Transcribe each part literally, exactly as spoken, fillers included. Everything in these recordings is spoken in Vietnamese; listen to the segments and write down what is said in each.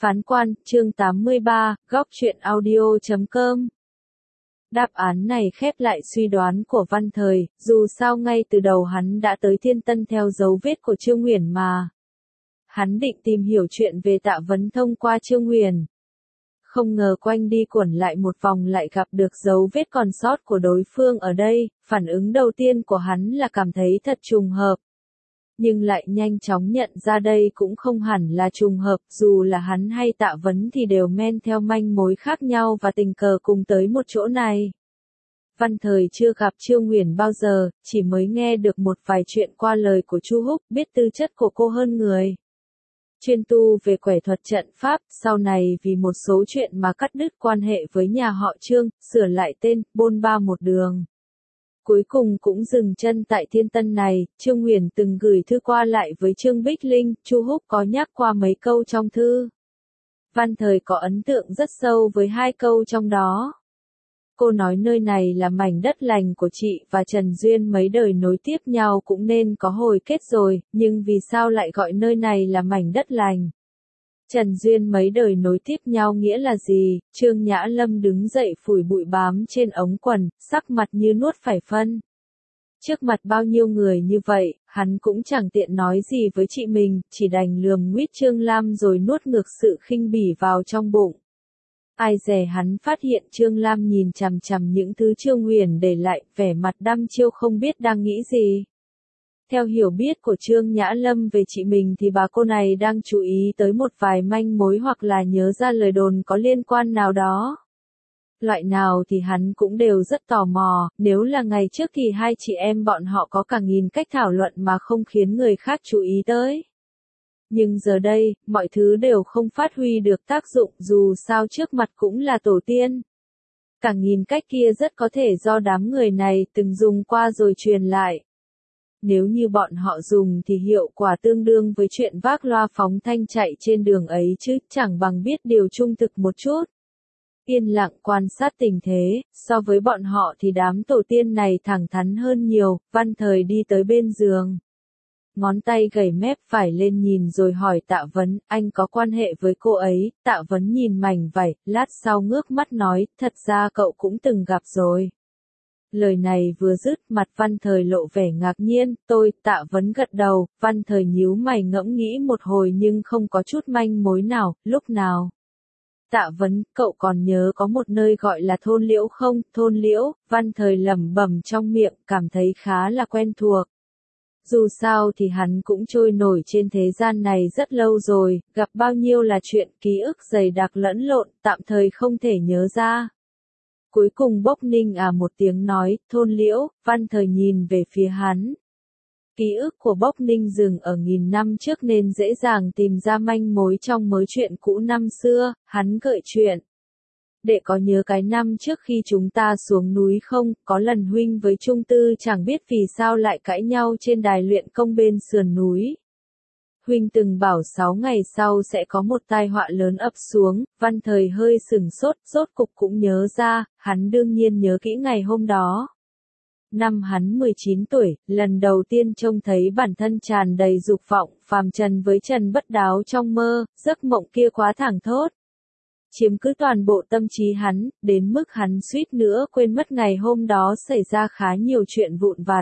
Phán quan, chương tám mươi ba, góc truyện audio chấm com. Đáp án này khép lại suy đoán của Văn Thời, dù sao ngay từ đầu hắn đã tới Thiên Tân theo dấu vết của Trương Huyền mà. Hắn định tìm hiểu chuyện về Tạ Vấn thông qua Trương Huyền. Không ngờ quanh đi quẩn lại một vòng lại gặp được dấu vết còn sót của đối phương ở đây, phản ứng đầu tiên của hắn là cảm thấy thật trùng hợp. Nhưng lại nhanh chóng nhận ra đây cũng không hẳn là trùng hợp, dù là hắn hay Tạ Vấn thì đều men theo manh mối khác nhau và tình cờ cùng tới một chỗ này. Văn Thời chưa gặp Trương Huyền bao giờ, chỉ mới nghe được một vài chuyện qua lời của Chu Húc, biết tư chất của cô hơn người. Chuyên tu về quẻ thuật trận pháp, sau này vì một số chuyện mà cắt đứt quan hệ với nhà họ Trương, sửa lại tên, bôn ba một đường. Cuối cùng cũng dừng chân tại Thiên Tân này, Trương Huyền từng gửi thư qua lại với Trương Bích Linh, Chu Húc có nhắc qua mấy câu trong thư. Văn Thời có ấn tượng rất sâu với hai câu trong đó. Cô nói nơi này là mảnh đất lành của chị và Trần Duyên mấy đời nối tiếp nhau cũng nên có hồi kết rồi, nhưng vì sao lại gọi nơi này là mảnh đất lành? Trần Duyên mấy đời nối tiếp nhau nghĩa là gì? Trương Nhã Lâm đứng dậy phủi bụi bám trên ống quần, sắc mặt như nuốt phải phân. Trước mặt bao nhiêu người như vậy, hắn cũng chẳng tiện nói gì với chị mình, chỉ đành lườm nguýt Trương Lam rồi nuốt ngược sự khinh bỉ vào trong bụng. Ai dè hắn phát hiện Trương Lam nhìn chằm chằm những thứ Trương Huyền để lại, vẻ mặt đăm chiêu không biết đang nghĩ gì. Theo hiểu biết của Trương Nhã Lâm về chị mình thì bà cô này đang chú ý tới một vài manh mối hoặc là nhớ ra lời đồn có liên quan nào đó. Loại nào thì hắn cũng đều rất tò mò, nếu là ngày trước thì hai chị em bọn họ có cả nghìn cách thảo luận mà không khiến người khác chú ý tới. Nhưng giờ đây, mọi thứ đều không phát huy được tác dụng dù sao trước mặt cũng là tổ tiên. Cả nghìn cách kia rất có thể do đám người này từng dùng qua rồi truyền lại. Nếu như bọn họ dùng thì hiệu quả tương đương với chuyện vác loa phóng thanh chạy trên đường ấy chứ chẳng bằng biết điều trung thực một chút. Yên lặng quan sát tình thế, so với bọn họ thì đám tổ tiên này thẳng thắn hơn nhiều. Văn Thời đi tới bên giường. Ngón tay gảy mép phải lên nhìn rồi hỏi Tạ Vấn, anh có quan hệ với cô ấy? Tạ Vấn nhìn mảnh vải, lát sau ngước mắt nói, thật ra cậu cũng từng gặp rồi. Lời này vừa dứt, mặt Văn Thời lộ vẻ ngạc nhiên, tôi, Tạ Vấn gật đầu, Văn Thời nhíu mày ngẫm nghĩ một hồi nhưng không có chút manh mối nào, lúc nào? Tạ Vấn, cậu còn nhớ có một nơi gọi là Thôn Liễu không? Thôn Liễu, Văn Thời lẩm bẩm trong miệng, cảm thấy khá là quen thuộc. Dù sao thì hắn cũng trôi nổi trên thế gian này rất lâu rồi, gặp bao nhiêu là chuyện ký ức dày đặc lẫn lộn, tạm thời không thể nhớ ra. Cuối cùng bốc ninh à một tiếng nói, Thôn Liễu, Văn Thời nhìn về phía hắn. Ký ức của Bốc Ninh dừng ở nghìn năm trước nên dễ dàng tìm ra manh mối trong mớ chuyện cũ năm xưa, hắn gợi chuyện. Đệ có nhớ cái năm trước khi chúng ta xuống núi không, có lần huynh với Trung Tư chẳng biết vì sao lại cãi nhau trên đài luyện công bên sườn núi. Huynh từng bảo sáu ngày sau sẽ có một tai họa lớn ập xuống, Văn Thời hơi sừng sốt, rốt cục cũng nhớ ra, hắn đương nhiên nhớ kỹ ngày hôm đó. Năm hắn mười chín tuổi, lần đầu tiên trông thấy bản thân tràn đầy dục vọng, phàm trần với trần bất đáo trong mơ, giấc mộng kia quá thảng thốt. Chiếm cứ toàn bộ tâm trí hắn, đến mức hắn suýt nữa quên mất ngày hôm đó xảy ra khá nhiều chuyện vụn vặt.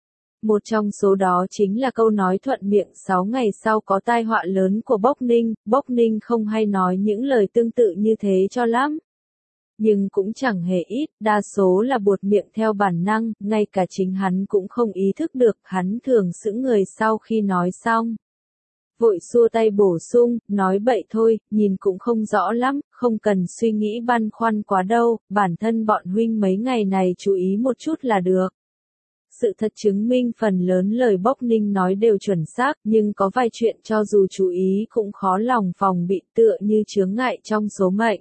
Một trong số đó chính là câu nói thuận miệng sáu ngày sau có tai họa lớn của Bốc Ninh, Bốc Ninh không hay nói những lời tương tự như thế cho lắm. Nhưng cũng chẳng hề ít, đa số là buột miệng theo bản năng, ngay cả chính hắn cũng không ý thức được, hắn thường sững người sau khi nói xong. Vội xua tay bổ sung, nói bậy thôi, nhìn cũng không rõ lắm, không cần suy nghĩ băn khoăn quá đâu, bản thân bọn huynh mấy ngày này chú ý một chút là được. Sự thật chứng minh phần lớn lời Bốc Ninh nói đều chuẩn xác, nhưng có vài chuyện cho dù chú ý cũng khó lòng phòng bị tựa như chướng ngại trong số mệnh.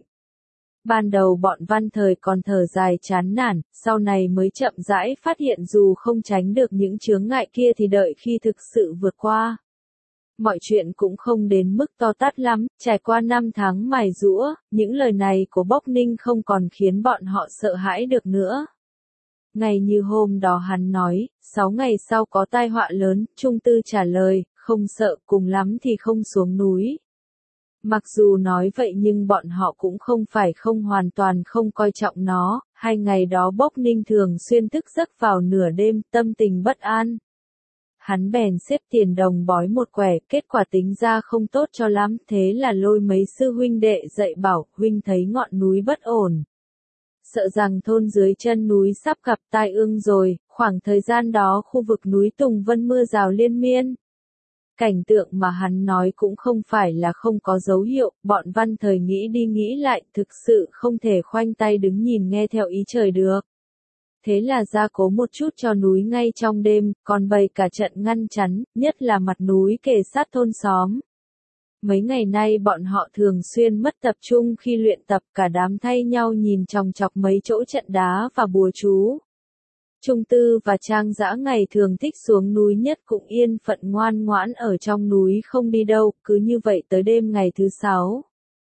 Ban đầu bọn Văn Thời còn thở dài chán nản, sau này mới chậm rãi phát hiện dù không tránh được những chướng ngại kia thì đợi khi thực sự vượt qua. Mọi chuyện cũng không đến mức to tát lắm, trải qua năm tháng mài giũa, những lời này của Bốc Ninh không còn khiến bọn họ sợ hãi được nữa. Ngày như hôm đó hắn nói, sáu ngày sau có tai họa lớn, Trung Tư trả lời, không sợ, cùng lắm thì không xuống núi. Mặc dù nói vậy nhưng bọn họ cũng không phải không hoàn toàn không coi trọng nó, hai ngày đó Bốc Ninh thường xuyên thức giấc vào nửa đêm, tâm tình bất an. Hắn bèn xếp tiền đồng bói một quẻ, kết quả tính ra không tốt cho lắm, thế là lôi mấy sư huynh đệ dậy bảo, huynh thấy ngọn núi bất ổn. Sợ rằng thôn dưới chân núi sắp gặp tai ương rồi, khoảng thời gian đó khu vực núi Tùng Vân mưa rào liên miên. Cảnh tượng mà hắn nói cũng không phải là không có dấu hiệu, bọn Văn Thời nghĩ đi nghĩ lại, thực sự không thể khoanh tay đứng nhìn nghe theo ý trời được. Thế là gia cố một chút cho núi ngay trong đêm, còn bày cả trận ngăn chắn, nhất là mặt núi kề sát thôn xóm. Mấy ngày nay bọn họ thường xuyên mất tập trung khi luyện tập, cả đám thay nhau nhìn chòng chọc mấy chỗ trận đá và bùa chú. Trung Tư và Trang Dã ngày thường thích xuống núi nhất cũng yên phận ngoan ngoãn ở trong núi không đi đâu, cứ như vậy tới đêm ngày thứ sáu.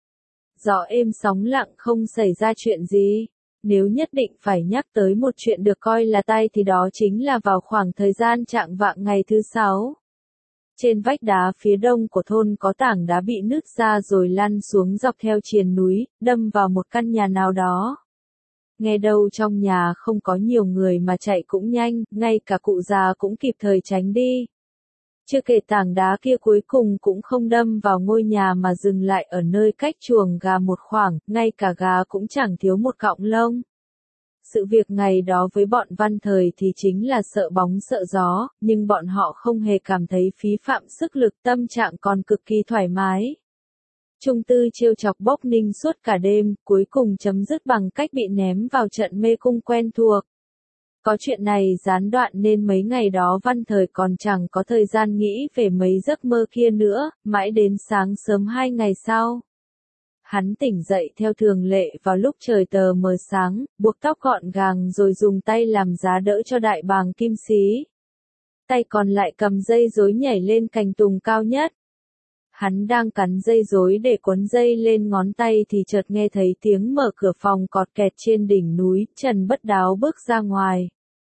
Gió êm sóng lặng không xảy ra chuyện gì. Nếu nhất định phải nhắc tới một chuyện được coi là tai thì đó chính là vào khoảng thời gian chạng vạng ngày thứ sáu. Trên vách đá phía đông của thôn có tảng đá bị nứt ra rồi lăn xuống dọc theo triền núi, đâm vào một căn nhà nào đó. Nghe đâu trong nhà không có nhiều người mà chạy cũng nhanh, ngay cả cụ già cũng kịp thời tránh đi. Chưa kể tảng đá kia cuối cùng cũng không đâm vào ngôi nhà mà dừng lại ở nơi cách chuồng gà một khoảng, ngay cả gà cũng chẳng thiếu một cọng lông. Sự việc ngày đó với bọn Văn Thời thì chính là sợ bóng sợ gió, nhưng bọn họ không hề cảm thấy phí phạm sức lực, tâm trạng còn cực kỳ thoải mái. Trung Tư trêu chọc Bốc Ninh suốt cả đêm, cuối cùng chấm dứt bằng cách bị ném vào trận mê cung quen thuộc. Có chuyện này gián đoạn nên mấy ngày đó Văn Thời còn chẳng có thời gian nghĩ về mấy giấc mơ kia nữa, mãi đến sáng sớm hai ngày sau. Hắn tỉnh dậy theo thường lệ vào lúc trời tờ mờ sáng, buộc tóc gọn gàng rồi dùng tay làm giá đỡ cho đại bàng kim xí. Tay còn lại cầm dây rối nhảy lên cành tùng cao nhất. Hắn đang cắn dây rối để quấn dây lên ngón tay thì chợt nghe thấy tiếng mở cửa phòng cọt kẹt trên đỉnh núi, Trần Bất Đáo bước ra ngoài.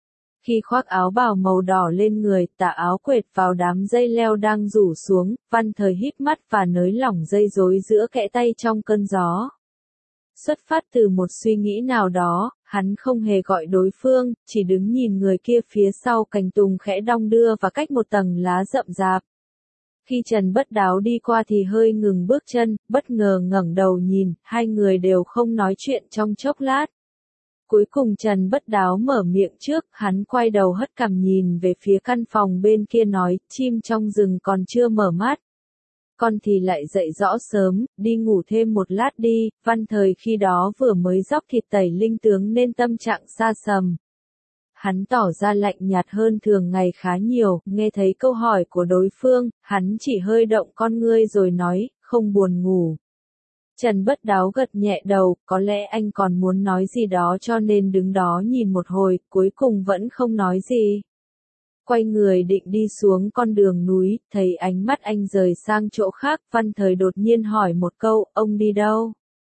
Khi khoác áo bào màu đỏ lên người, tà áo quệt vào đám dây leo đang rủ xuống, Văn Thời híp mắt và nới lỏng dây rối giữa kẽ tay trong cơn gió. Xuất phát từ một suy nghĩ nào đó, hắn không hề gọi đối phương, chỉ đứng nhìn người kia phía sau cành tùng khẽ đong đưa và cách một tầng lá rậm rạp. Khi Trần Bất Đáo đi qua thì hơi ngừng bước chân, bất ngờ ngẩng đầu nhìn, hai người đều không nói chuyện trong chốc lát. Cuối cùng Trần Bất Đáo mở miệng trước, hắn quay đầu hất cằm nhìn về phía căn phòng bên kia nói, chim trong rừng còn chưa mở mắt. Con thì lại dậy rõ sớm, đi ngủ thêm một lát đi, Văn Thời khi đó vừa mới dóc thịt tẩy linh tướng nên tâm trạng sa sầm. Hắn tỏ ra lạnh nhạt hơn thường ngày khá nhiều, nghe thấy câu hỏi của đối phương, hắn chỉ hơi động con ngươi rồi nói, không buồn ngủ. Trần Bất Đáo gật nhẹ đầu, có lẽ anh còn muốn nói gì đó cho nên đứng đó nhìn một hồi, cuối cùng vẫn không nói gì. Quay người định đi xuống con đường núi, thấy ánh mắt anh rời sang chỗ khác, Văn Thời đột nhiên hỏi một câu, ông đi đâu?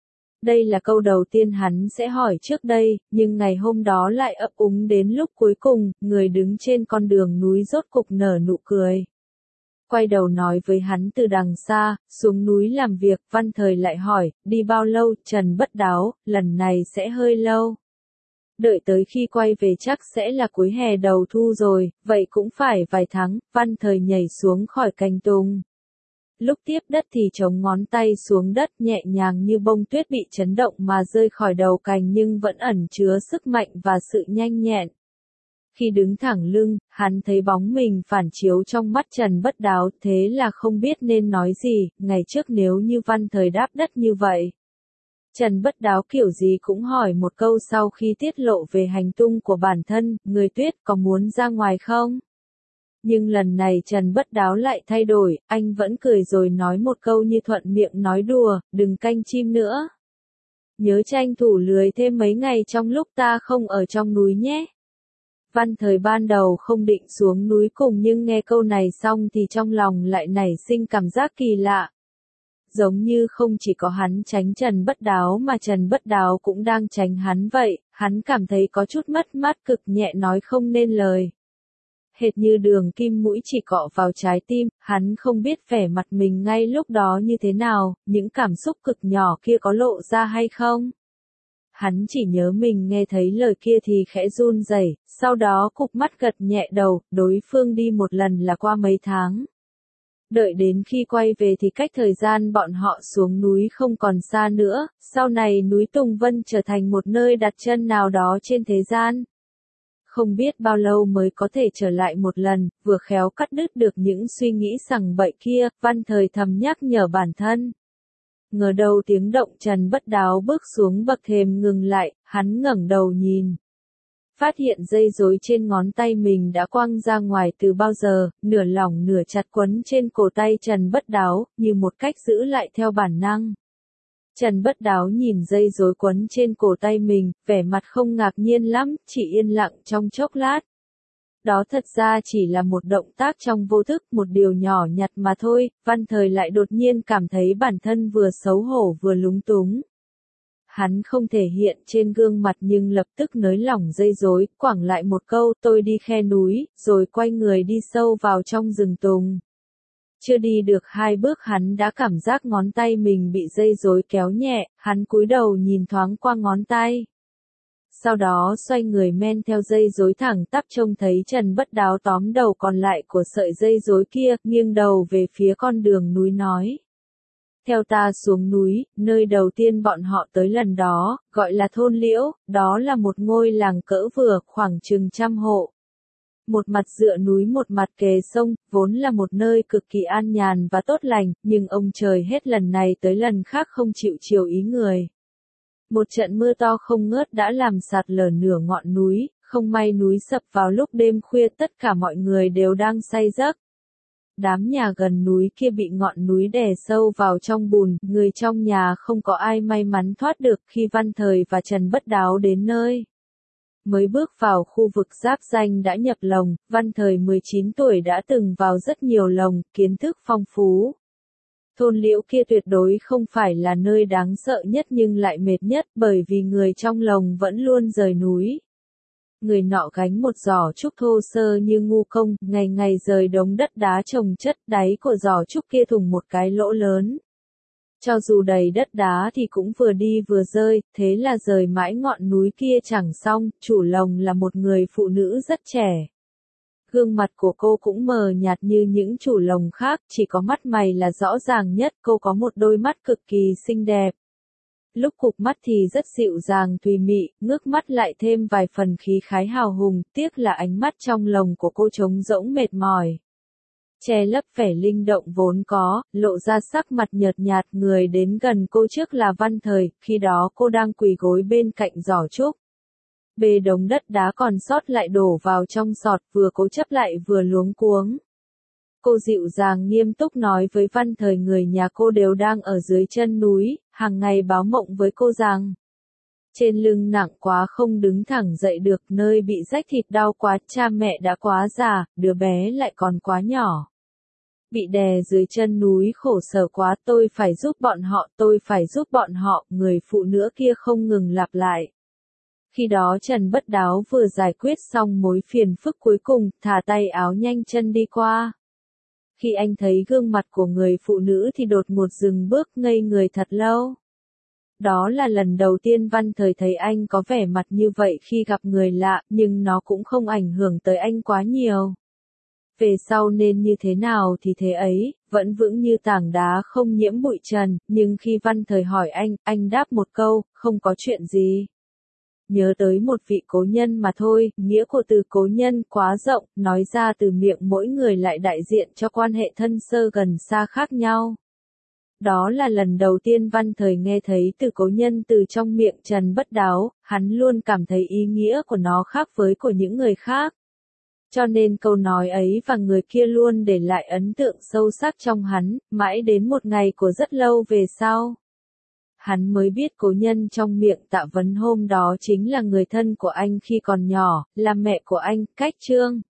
Đây là câu đầu tiên hắn sẽ hỏi trước đây, nhưng ngày hôm đó lại ấp úng đến lúc cuối cùng, người đứng trên con đường núi rốt cục nở nụ cười. Quay đầu nói với hắn từ đằng xa, xuống núi làm việc, Văn Thời lại hỏi, đi bao lâu, Trần Bất Đáo, lần này sẽ hơi lâu. Đợi tới khi quay về chắc sẽ là cuối hè đầu thu rồi, vậy cũng phải vài tháng, Văn Thời nhảy xuống khỏi cành tùng. Lúc tiếp đất thì chống ngón tay xuống đất nhẹ nhàng như bông tuyết bị chấn động mà rơi khỏi đầu cành nhưng vẫn ẩn chứa sức mạnh và sự nhanh nhẹn. Khi đứng thẳng lưng, hắn thấy bóng mình phản chiếu trong mắt Trần Bất Đáo, thế là không biết nên nói gì, ngày trước nếu như Văn Thời đáp đất như vậy. Trần Bất Đáo kiểu gì cũng hỏi một câu sau khi tiết lộ về hành tung của bản thân, người Tuyết có muốn ra ngoài không? Nhưng lần này Trần Bất Đáo lại thay đổi, anh vẫn cười rồi nói một câu như thuận miệng nói đùa, đừng canh chim nữa. Nhớ tranh thủ lười thêm mấy ngày trong lúc ta không ở trong núi nhé. Văn Thời ban đầu không định xuống núi cùng nhưng nghe câu này xong thì trong lòng lại nảy sinh cảm giác kỳ lạ. Giống như không chỉ có hắn tránh Trần Bất Đáo mà Trần Bất Đáo cũng đang tránh hắn vậy, hắn cảm thấy có chút mất mát cực nhẹ nói không nên lời. hệt như đường kim mũi chỉ cọ vào trái tim, hắn không biết vẻ mặt mình ngay lúc đó như thế nào, những cảm xúc cực nhỏ kia có lộ ra hay không. Hắn chỉ nhớ mình nghe thấy lời kia thì khẽ run rẩy, sau đó cụp mắt gật nhẹ đầu, đối phương đi một lần là qua mấy tháng. Đợi đến khi quay về thì cách thời gian bọn họ xuống núi không còn xa nữa, sau này núi Tùng Vân trở thành một nơi đặt chân nào đó trên thế gian. Không biết bao lâu mới có thể trở lại một lần, vừa khéo cắt đứt được những suy nghĩ sằng bậy kia, Văn Thời thầm nhắc nhở bản thân. Ngờ đâu tiếng động Trần Bất Đáo bước xuống bậc thềm ngừng lại, hắn ngẩng đầu nhìn. Phát hiện dây rối trên ngón tay mình đã quăng ra ngoài từ bao giờ, nửa lỏng nửa chặt quấn trên cổ tay Trần Bất Đáo, như một cách giữ lại theo bản năng. Trần Bất Đáo nhìn dây rối quấn trên cổ tay mình, vẻ mặt không ngạc nhiên lắm, chỉ yên lặng trong chốc lát. Đó thật ra chỉ là một động tác trong vô thức, một điều nhỏ nhặt mà thôi, Văn Thời lại đột nhiên cảm thấy bản thân vừa xấu hổ vừa lúng túng. Hắn không thể hiện trên gương mặt nhưng lập tức nới lỏng dây rối, quẳng lại một câu tôi đi khe núi, rồi quay người đi sâu vào trong rừng tùng. Chưa đi được hai bước hắn đã cảm giác ngón tay mình bị dây rối kéo nhẹ, hắn cúi đầu nhìn thoáng qua ngón tay. Sau đó xoay người men theo dây rối thẳng tắp trông thấy Trần Bất Đáo tóm đầu còn lại của sợi dây rối kia, nghiêng đầu về phía con đường núi nói. Theo ta xuống núi, nơi đầu tiên bọn họ tới lần đó, gọi là thôn Liễu, đó là một ngôi làng cỡ vừa, khoảng chừng trăm hộ. Một mặt dựa núi một mặt kề sông, vốn là một nơi cực kỳ an nhàn và tốt lành, nhưng ông trời hết lần này tới lần khác không chịu chiều ý người. Một trận mưa to không ngớt đã làm sạt lở nửa ngọn núi, không may núi sập vào lúc đêm khuya tất cả mọi người đều đang say giấc. Đám nhà gần núi kia bị ngọn núi đè sâu vào trong bùn, người trong nhà không có ai may mắn thoát được khi Văn Thời và Trần Bất Đáo đến nơi. Mới bước vào khu vực giáp ranh đã nhập lồng, Văn Thời mười chín tuổi đã từng vào rất nhiều lồng, kiến thức phong phú. Thôn Liễu kia tuyệt đối không phải là nơi đáng sợ nhất nhưng lại mệt nhất bởi vì người trong lồng vẫn luôn rời núi. Người nọ gánh một giỏ trúc thô sơ như ngu công, ngày ngày rời đống đất đá chồng chất, đáy của giỏ trúc kia thủng một cái lỗ lớn. Cho dù đầy đất đá thì cũng vừa đi vừa rơi, thế là rời mãi ngọn núi kia chẳng xong, chủ lồng là một người phụ nữ rất trẻ. Gương mặt của cô cũng mờ nhạt như những chủ lồng khác, chỉ có mắt mày là rõ ràng nhất, cô có một đôi mắt cực kỳ xinh đẹp. Lúc cụp mắt thì rất dịu dàng tùy mị, ngước mắt lại thêm vài phần khí khái hào hùng, tiếc là ánh mắt trong lồng của cô trống rỗng mệt mỏi. Che lấp vẻ linh động vốn có, lộ ra sắc mặt nhợt nhạt, người đến gần cô trước là Văn Thời, khi đó cô đang quỳ gối bên cạnh giỏ trúc. Bê đống đất đá còn sót lại đổ vào trong sọt, vừa cố chấp lại vừa luống cuống. Cô dịu dàng nghiêm túc nói với Văn Thời người nhà cô đều đang ở dưới chân núi, hàng ngày báo mộng với cô rằng trên lưng nặng quá không đứng thẳng dậy được, nơi bị rách thịt đau quá, cha mẹ đã quá già, đứa bé lại còn quá nhỏ. Bị đè dưới chân núi khổ sở quá, tôi phải giúp bọn họ, tôi phải giúp bọn họ, người phụ nữ kia không ngừng lặp lại. Khi đó Trần Bất Đáo vừa giải quyết xong mối phiền phức cuối cùng, thả tay áo nhanh chân đi qua. Khi anh thấy gương mặt của người phụ nữ thì đột ngột dừng bước ngây người thật lâu. Đó là lần đầu tiên Văn Thời thấy anh có vẻ mặt như vậy khi gặp người lạ, nhưng nó cũng không ảnh hưởng tới anh quá nhiều. Về sau nên như thế nào thì thế ấy, vẫn vững như tảng đá không nhiễm bụi trần, nhưng khi Văn Thời hỏi anh, anh đáp một câu, không có chuyện gì. Nhớ tới một vị cố nhân mà thôi, nghĩa của từ cố nhân quá rộng, nói ra từ miệng mỗi người lại đại diện cho quan hệ thân sơ gần xa khác nhau. Đó là lần đầu tiên Văn Thời nghe thấy từ cố nhân từ trong miệng Trần Bất Đáo, hắn luôn cảm thấy ý nghĩa của nó khác với của những người khác. Cho nên câu nói ấy và người kia luôn để lại ấn tượng sâu sắc trong hắn, mãi đến một ngày của rất lâu về sau. Hắn mới biết cố nhân trong miệng Tạ Vấn hôm đó chính là người thân của anh khi còn nhỏ, là mẹ của anh, Cách Trương.